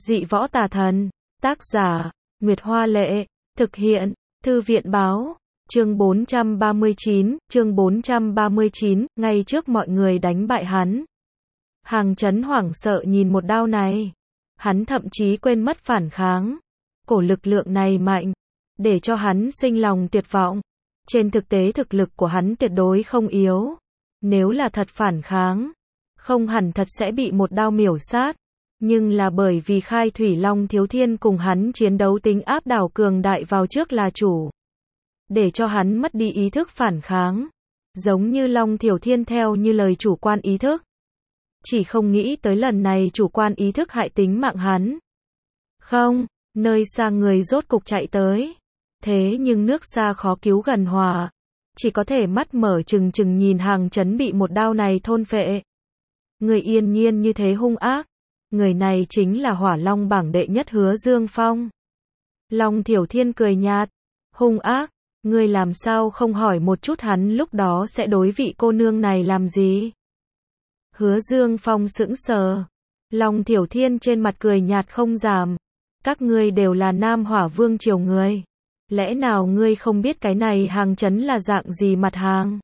Dị võ tà thần. Tác giả, Nguyệt Hoa Lệ. Thực hiện, Thư viện Báo. Chương 439, ngay trước mọi người đánh bại hắn. Hàng Chấn hoảng sợ nhìn một đao này. Hắn thậm chí quên mất phản kháng. Cổ lực lượng này mạnh, để cho hắn sinh lòng tuyệt vọng. Trên thực tế thực lực của hắn tuyệt đối không yếu. Nếu là thật phản kháng, không hẳn thật sẽ bị một đao miểu sát. Nhưng là bởi vì Khai Thủy Long Thiếu Thiên cùng hắn chiến đấu tính áp đảo cường đại vào trước là chủ. Để cho hắn mất đi ý thức phản kháng. Giống như Long Thiếu Thiên theo như lời chủ quan ý thức. Chỉ không nghĩ tới lần này chủ quan ý thức hại tính mạng hắn. Không, nơi xa người rốt cục chạy tới. Thế nhưng nước xa khó cứu gần hòa. Chỉ có thể mắt mở trừng trừng nhìn Hàng Chấn bị một đao này thôn phệ. Người yên nhiên như thế hung ác. Người này chính là Hỏa Long bảng đệ nhất Hứa Dương Phong. Long Thiểu Thiên cười nhạt. Hung ác, ngươi làm sao không hỏi một chút hắn lúc đó sẽ đối vị cô nương này làm gì? Hứa Dương Phong sững sờ. Long Thiểu Thiên trên mặt cười nhạt không giảm. Các ngươi đều là Nam Hỏa Vương triều người. Lẽ nào ngươi không biết cái này Hàng Chấn là dạng gì mặt hàng?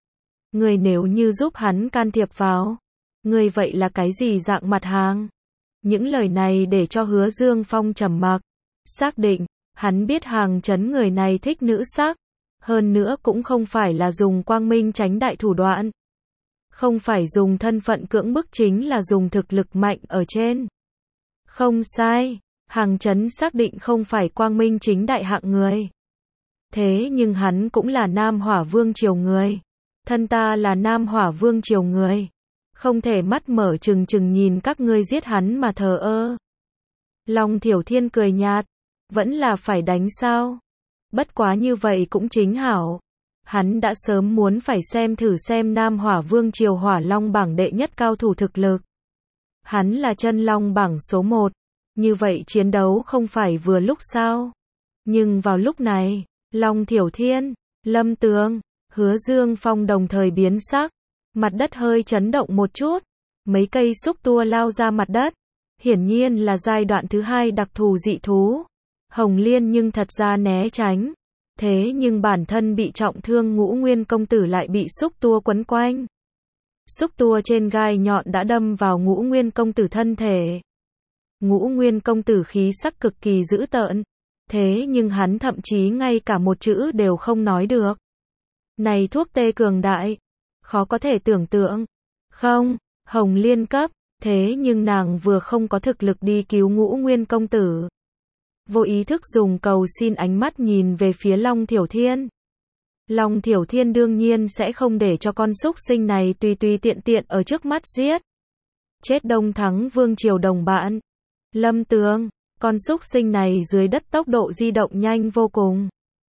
Ngươi nếu như giúp hắn can thiệp vào, ngươi vậy là cái gì dạng mặt hàng? Những lời này để cho Hứa Dương Phong trầm mặc. Xác định, hắn biết Hàng Chấn người này thích nữ sắc. Hơn nữa cũng không phải là dùng quang minh tránh đại thủ đoạn. Không phải dùng thân phận cưỡng bức, chính là dùng thực lực mạnh ở trên. Không sai, Hàng Chấn xác định không phải quang minh chính đại hạng người. Thế nhưng hắn cũng là Nam Hỏa Vương triều người. Thân ta là Nam Hỏa Vương triều người. Không thể mắt mở trừng trừng nhìn các ngươi giết hắn mà thờ ơ. Long Thiểu Thiên cười nhạt. Vẫn là phải đánh sao? Bất quá như vậy cũng chính hảo. Hắn đã sớm muốn phải xem thử xem Nam Hỏa Vương triều Hỏa Long bảng đệ nhất cao thủ thực lực. Hắn là chân Long bảng số 1. Như vậy chiến đấu không phải vừa lúc sao? Nhưng vào lúc này, Long Thiểu Thiên, Lâm Tường, Hứa Dương Phong đồng thời biến sắc. Mặt đất hơi chấn động một chút. Mấy cây xúc tua lao ra mặt đất. Hiển nhiên là giai đoạn thứ 2 đặc thù dị thú. Hồng Liên nhưng thật ra né tránh. Thế nhưng bản thân bị trọng thương Ngũ Nguyên công tử lại bị xúc tua quấn quanh. Xúc tua trên gai nhọn đã đâm vào Ngũ Nguyên công tử thân thể. Ngũ Nguyên công tử khí sắc cực kỳ dữ tợn. Thế nhưng hắn thậm chí ngay cả một chữ đều không nói được. Này thuốc tê cường đại. Khó có thể tưởng tượng. Không, Hồng Liên cấp. Thế nhưng nàng vừa không có thực lực đi cứu Ngũ Nguyên công tử. Vô ý thức dùng cầu xin ánh mắt nhìn về phía Long Thiểu Thiên. Long Thiểu Thiên đương nhiên sẽ không để cho con súc sinh này tùy tùy tiện tiện ở trước mắt giết. Chết Đông Thắng Vương triều đồng bạn. Lâm Tường, con súc sinh này dưới đất tốc độ di động nhanh vô cùng.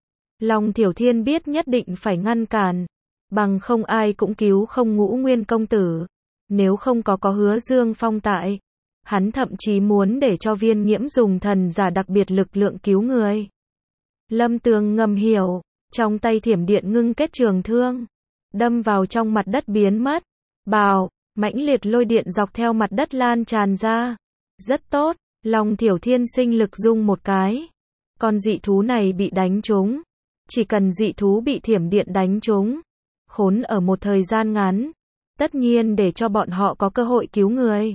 Long Thiểu Thiên biết nhất định phải ngăn cản. Bằng không ai cũng cứu không Ngũ Nguyên công tử. Nếu không có Hứa Dương Phong tại. Hắn thậm chí muốn để cho Viên Nghiễm dùng thần giả đặc biệt lực lượng cứu người. Lâm Tường ngầm hiểu. Trong tay thiểm điện ngưng kết trường thương. Đâm vào trong mặt đất biến mất. Bào, mãnh liệt lôi điện dọc theo mặt đất lan tràn ra. Rất tốt, Long Thiểu Thiên sinh lực dung một cái. Con dị thú này bị đánh trúng. Chỉ cần dị thú bị thiểm điện đánh trúng. Khốn ở một thời gian ngắn. Tất nhiên để cho bọn họ có cơ hội cứu người.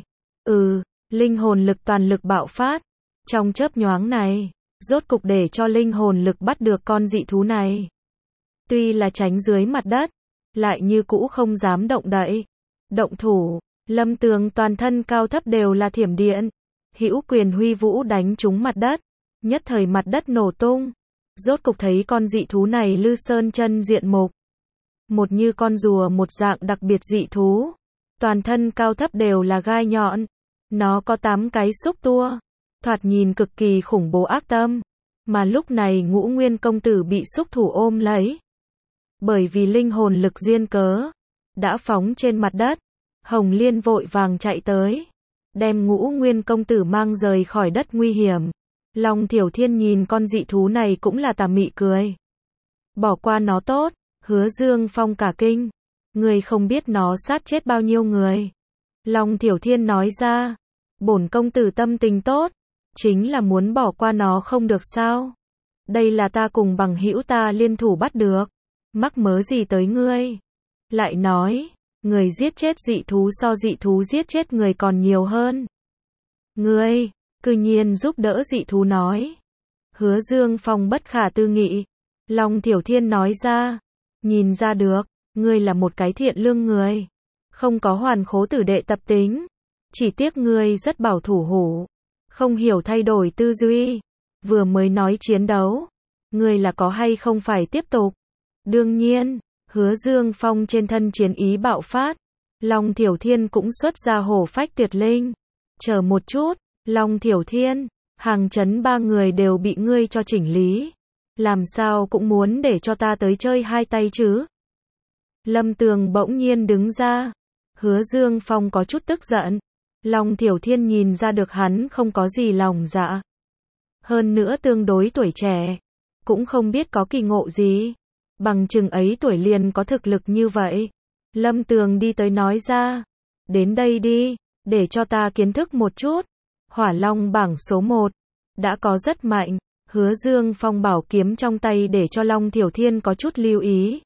Linh hồn lực toàn lực bạo phát. Trong chớp nhoáng này, rốt cục để cho linh hồn lực bắt được con dị thú này. Tuy là tránh dưới mặt đất, lại như cũ không dám động đậy. Động thủ, Lâm Tường toàn thân cao thấp đều là thiểm điện. Hữu quyền huy vũ đánh trúng mặt đất. Nhất thời mặt đất nổ tung. Rốt cục thấy con dị thú này Lư Sơn chân diện mục. Một như con rùa một dạng đặc biệt dị thú. Toàn thân cao thấp đều là gai nhọn. Nó có 8 cái xúc tua. Thoạt nhìn cực kỳ khủng bố ác tâm. Mà lúc này Ngũ Nguyên công tử bị xúc thủ ôm lấy. Bởi vì linh hồn lực duyên cớ. Đã phóng trên mặt đất. Hồng Liên vội vàng chạy tới. Đem Ngũ Nguyên công tử mang rời khỏi đất nguy hiểm. Long Thiểu Thiên nhìn con dị thú này cũng là tà mị cười. Bỏ qua nó tốt. Hứa Dương Phong cả kinh. Người không biết nó sát chết bao nhiêu người. Long Thiểu Thiên nói ra. Bổn công tử tâm tình tốt. chính là muốn bỏ qua nó không được sao? Đây là ta cùng bằng hữu ta liên thủ bắt được, mắc mớ gì tới ngươi? Lại nói, người giết chết dị thú so dị thú giết chết người còn nhiều hơn. Ngươi, cư nhiên giúp đỡ dị thú nói. Hứa Dương Phong bất khả tư nghị. Long Tiểu Thiên nói ra, nhìn ra được, ngươi là một cái thiện lương người, không có hoàn khố tử đệ tập tính, chỉ tiếc ngươi rất bảo thủ hủ, không hiểu thay đổi tư duy. Vừa mới nói chiến đấu, ngươi là có hay không phải tiếp tục? Đương nhiên, Hứa Dương Phong trên thân chiến ý bạo phát, Long Tiểu Thiên cũng xuất ra hổ phách tuyệt linh. Chờ một chút, Long Tiểu Thiên, Hàng Chấn ba người đều bị ngươi cho chỉnh lý, làm sao cũng muốn để cho ta tới chơi hai tay chứ? Lâm Tường bỗng nhiên đứng ra. Hứa Dương Phong có chút tức giận. Long Tiểu Thiên nhìn ra được hắn không có gì lòng dạ, hơn nữa tương đối tuổi trẻ, cũng không biết có kỳ ngộ gì, bằng chừng ấy tuổi liền có thực lực như vậy. Lâm Tường đi tới nói ra, đến đây đi, để cho ta kiến thức một chút. Hỏa Long bảng số 1, đã có rất mạnh. Hứa Dương Phong bảo kiếm trong tay để cho Long Tiểu Thiên có chút lưu ý.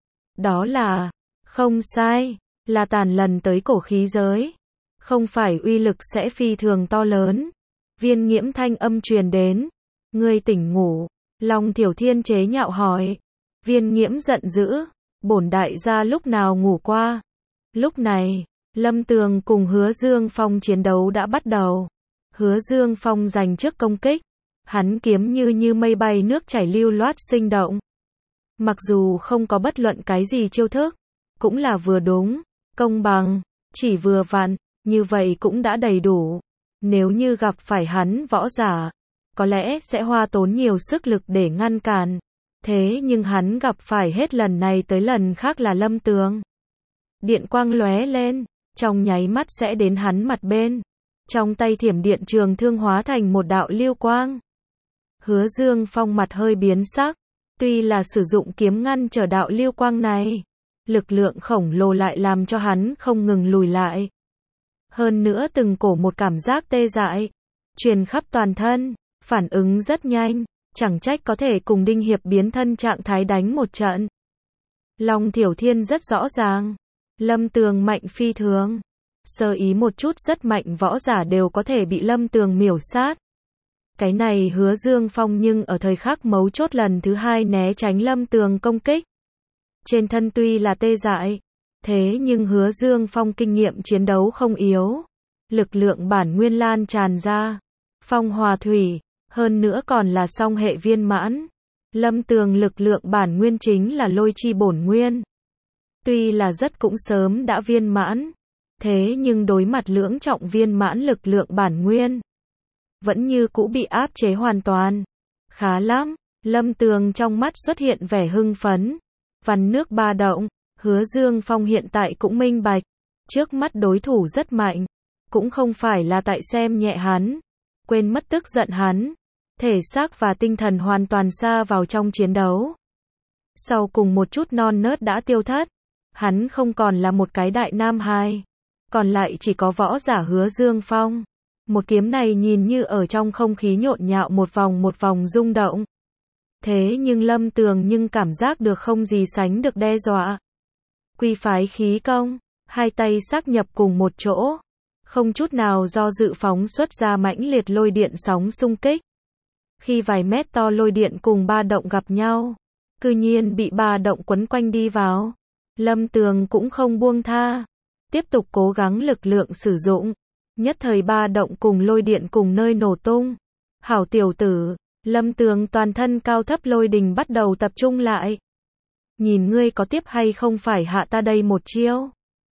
Đó là, không sai, là tàn lần tới cổ khí giới. Không phải uy lực sẽ phi thường to lớn. Viên Nghiễm thanh âm truyền đến. Ngươi tỉnh ngủ. Long Tiểu Thiên chế nhạo hỏi. Viên Nghiễm giận dữ. Bổn đại gia lúc nào ngủ qua? Lúc này, Lâm Tường cùng Hứa Dương Phong chiến đấu đã bắt đầu. Hứa Dương Phong giành trước công kích. Hắn kiếm như mây bay nước chảy lưu loát sinh động. Mặc dù không có bất luận cái gì chiêu thức, cũng là vừa đúng, công bằng, chỉ vừa vặn, như vậy cũng đã đầy đủ. Nếu như gặp phải hắn võ giả, có lẽ sẽ hoa tốn nhiều sức lực để ngăn cản. Thế nhưng hắn gặp phải hết lần này tới lần khác là Lâm Tường. Điện quang lóe lên, trong nháy mắt sẽ đến hắn mặt bên. Trong tay thiểm điện trường thương hóa thành một đạo lưu quang. Hứa Dương Phong mặt hơi biến sắc, tuy là sử dụng kiếm ngăn trở đạo lưu quang này, lực lượng khổng lồ lại làm cho hắn không ngừng lùi lại. Hơn nữa từng cổ một cảm giác tê dại, truyền khắp toàn thân, phản ứng rất nhanh, chẳng trách có thể cùng Đinh Hiệp biến thân trạng thái đánh một trận. Long Tiểu Thiên rất rõ ràng, Lâm Tường mạnh phi thường, sơ ý một chút rất mạnh võ giả đều có thể bị Lâm Tường miểu sát. Cái này Hứa Dương Phong nhưng ở thời khắc mấu chốt lần thứ hai né tránh Lâm Tường công kích. Trên thân tuy là tê dại, thế nhưng Hứa Dương Phong kinh nghiệm chiến đấu không yếu. Lực lượng bản nguyên lan tràn ra. Phong hòa thủy, hơn nữa còn là song hệ viên mãn. Lâm Tường lực lượng bản nguyên chính là lôi chi bổn nguyên. Tuy là rất cũng sớm đã viên mãn, thế nhưng đối mặt lưỡng trọng viên mãn lực lượng bản nguyên, vẫn như cũ bị áp chế hoàn toàn. Khá lắm, Lâm Tường trong mắt xuất hiện vẻ hưng phấn. Vằn nước ba động, Hứa Dương Phong hiện tại cũng minh bạch. Trước mắt đối thủ rất mạnh, cũng không phải là tại xem nhẹ hắn, quên mất tức giận hắn. Thể xác và tinh thần hoàn toàn sa vào trong chiến đấu. Sau cùng một chút non nớt đã tiêu thất, hắn không còn là một cái đại nam hài, còn lại chỉ có võ giả Hứa Dương Phong. Một kiếm này nhìn như ở trong không khí nhộn nhạo một vòng rung động. Thế nhưng Lâm Tường nhưng cảm giác được không gì sánh được đe dọa. Quy phái khí công, hai tay xác nhập cùng một chỗ, không chút nào do dự phóng xuất ra mãnh liệt lôi điện sóng xung kích. Khi vài mét to lôi điện cùng ba động gặp nhau, cư nhiên bị ba động quấn quanh đi vào. Lâm Tường cũng không buông tha, tiếp tục cố gắng lực lượng sử dụng. Nhất thời ba động cùng lôi điện cùng nơi nổ tung. Hảo tiểu tử, Lâm Tường toàn thân cao thấp lôi đình bắt đầu tập trung lại. Nhìn ngươi có tiếp hay không phải hạ ta đây một chiêu.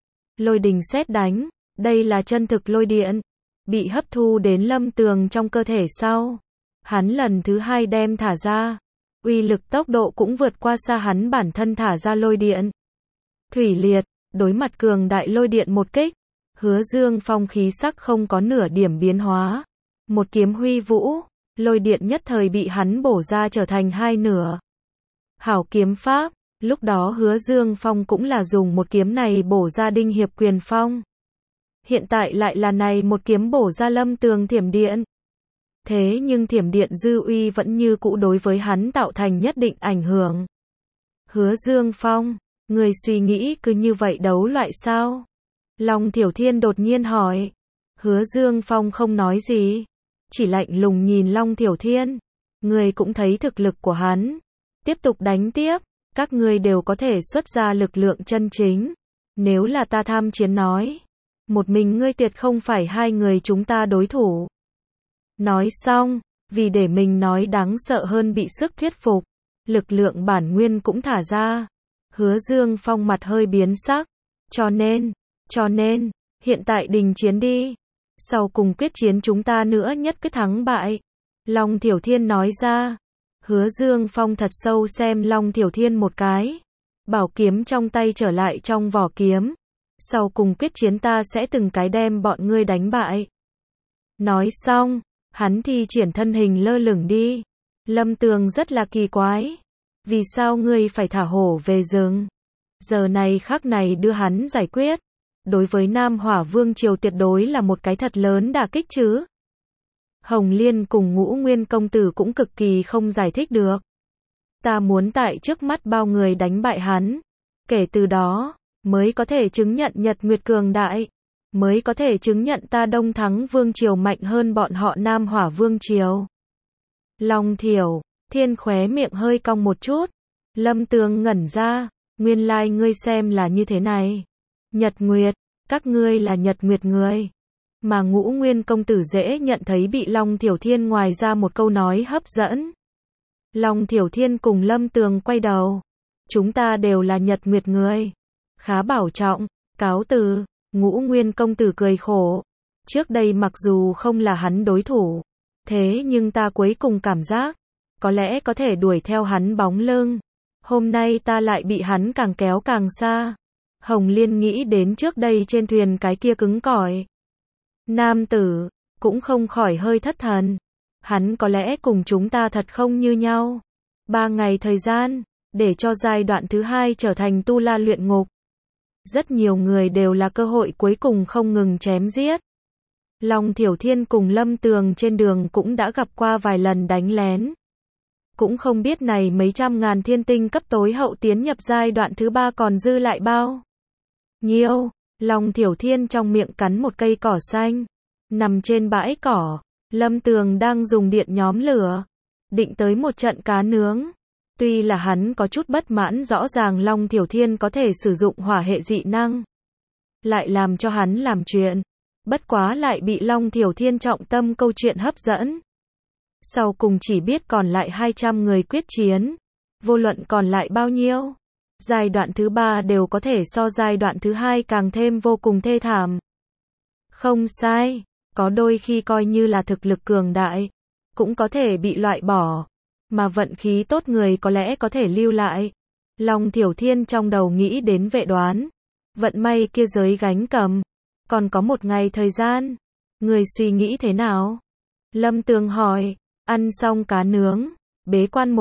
Lôi đình sét đánh, đây là chân thực lôi điện, bị hấp thu đến Lâm Tường trong cơ thể sau. Hắn lần thứ hai đem thả ra, uy lực tốc độ cũng vượt qua xa hắn bản thân thả ra lôi điện. Thủy liệt, đối mặt cường đại lôi điện một kích, Hứa Dương Phong khí sắc không có nửa điểm biến hóa. Một kiếm huy vũ, lôi điện nhất thời bị hắn bổ ra trở thành hai nửa. Hảo kiếm pháp, lúc đó Hứa Dương Phong cũng là dùng một kiếm này bổ ra Đinh Hiệp quyền phong. Hiện tại lại là này một kiếm bổ ra Lâm Tường thiểm điện. Thế nhưng thiểm điện dư uy vẫn như cũ đối với hắn tạo thành nhất định ảnh hưởng. Hứa Dương Phong, người suy nghĩ cứ như vậy đấu loại sao? Long Thiểu Thiên đột nhiên hỏi. Hứa Dương Phong không nói gì, chỉ lạnh lùng nhìn Long Thiểu Thiên. Người cũng thấy thực lực của hắn. Tiếp tục đánh tiếp, các ngươi đều có thể xuất ra lực lượng chân chính. Nếu là ta tham chiến nói, một mình ngươi tuyệt không phải hai người chúng ta đối thủ. Nói xong, vì để mình nói đáng sợ hơn bị sức thuyết phục, lực lượng bản nguyên cũng thả ra. Hứa Dương Phong mặt hơi biến sắc. Cho nên, hiện tại đình chiến đi. Sau cùng quyết chiến chúng ta nữa nhất quyết thắng bại. Long Thiểu Thiên nói ra. Hứa Dương Phong thật sâu xem Long Thiểu Thiên một cái. Bảo kiếm trong tay trở lại trong vỏ kiếm. Sau cùng quyết chiến ta sẽ từng cái đem bọn ngươi đánh bại. Nói xong, hắn thi triển thân hình lơ lửng đi. Lâm Tường rất là kỳ quái. Vì sao ngươi phải thả hổ về rừng? Giờ này khắc này đưa hắn giải quyết. Đối với Nam Hỏa Vương Triều tuyệt đối là một cái thật lớn đả kích chứ. Hồng Liên cùng Ngũ Nguyên công tử cũng cực kỳ không giải thích được. Ta muốn tại trước mắt bao người đánh bại hắn. Kể từ đó, mới có thể chứng nhận Nhật Nguyệt cường đại. Mới có thể chứng nhận ta Đông Thắng Vương Triều mạnh hơn bọn họ Nam Hỏa Vương Triều. Long Thiểu Thiên khóe miệng hơi cong một chút. Lâm Tường ngẩn ra. Nguyên lai ngươi xem là như thế này. Nhật Nguyệt, các ngươi là Nhật Nguyệt người. Mà Ngũ Nguyên công tử dễ nhận thấy bị Long Thiểu Thiên ngoài ra một câu nói hấp dẫn. Long Thiểu Thiên cùng Lâm Tường quay đầu. Chúng ta đều là Nhật Nguyệt người. Khá bảo trọng, cáo từ. Ngũ Nguyên công tử cười khổ. Trước đây mặc dù không là hắn đối thủ, thế nhưng ta cuối cùng cảm giác, có lẽ có thể đuổi theo hắn bóng lưng. Hôm nay ta lại bị hắn càng kéo càng xa. Hồng Liên nghĩ đến trước đây trên thuyền cái kia cứng cỏi nam tử, cũng không khỏi hơi thất thần. Hắn có lẽ cùng chúng ta thật không như nhau. 3 ngày thời gian, để cho giai đoạn thứ 2 trở thành tu la luyện ngục. Rất nhiều người đều là cơ hội cuối cùng không ngừng chém giết. Long Thiểu Thiên cùng Lâm Tường trên đường cũng đã gặp qua vài lần đánh lén. Cũng không biết này mấy trăm ngàn thiên tinh cấp tối hậu tiến nhập giai đoạn thứ 3 còn dư lại bao nhiêu. Long Thiểu Thiên trong miệng cắn một cây cỏ xanh. Nằm trên bãi cỏ, Lâm Tường đang dùng điện nhóm lửa, định tới một trận cá nướng. Tuy là hắn có chút bất mãn rõ ràng Long Thiểu Thiên có thể sử dụng hỏa hệ dị năng, lại làm cho hắn làm chuyện. Bất quá lại bị Long Thiểu Thiên trọng tâm câu chuyện hấp dẫn. Sau cùng chỉ biết còn lại 200 người quyết chiến. Vô luận còn lại bao nhiêu, giai đoạn thứ 3 đều có thể so giai đoạn thứ 2 càng thêm vô cùng thê thảm. Không sai, có đôi khi coi như là thực lực cường đại, cũng có thể bị loại bỏ, mà vận khí tốt người có lẽ có thể lưu lại. Long Thiểu Thiên trong đầu nghĩ đến vệ đoán, vận may kia giới gánh cầm, còn có một ngày thời gian. Người suy nghĩ thế nào? Lâm Tường hỏi. Ăn xong cá nướng, bế quan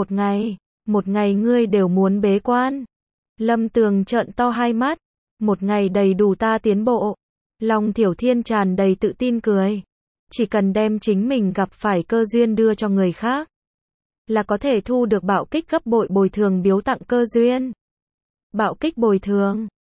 một ngày ngươi đều muốn bế quan. Lâm Tường trợn to hai mắt, một ngày đầy đủ ta tiến bộ. Long Thiểu Thiên tràn đầy tự tin cười. Chỉ cần đem chính mình gặp phải cơ duyên đưa cho người khác, là có thể thu được bạo kích gấp bội bồi thường biếu tặng cơ duyên. Bạo kích bồi thường,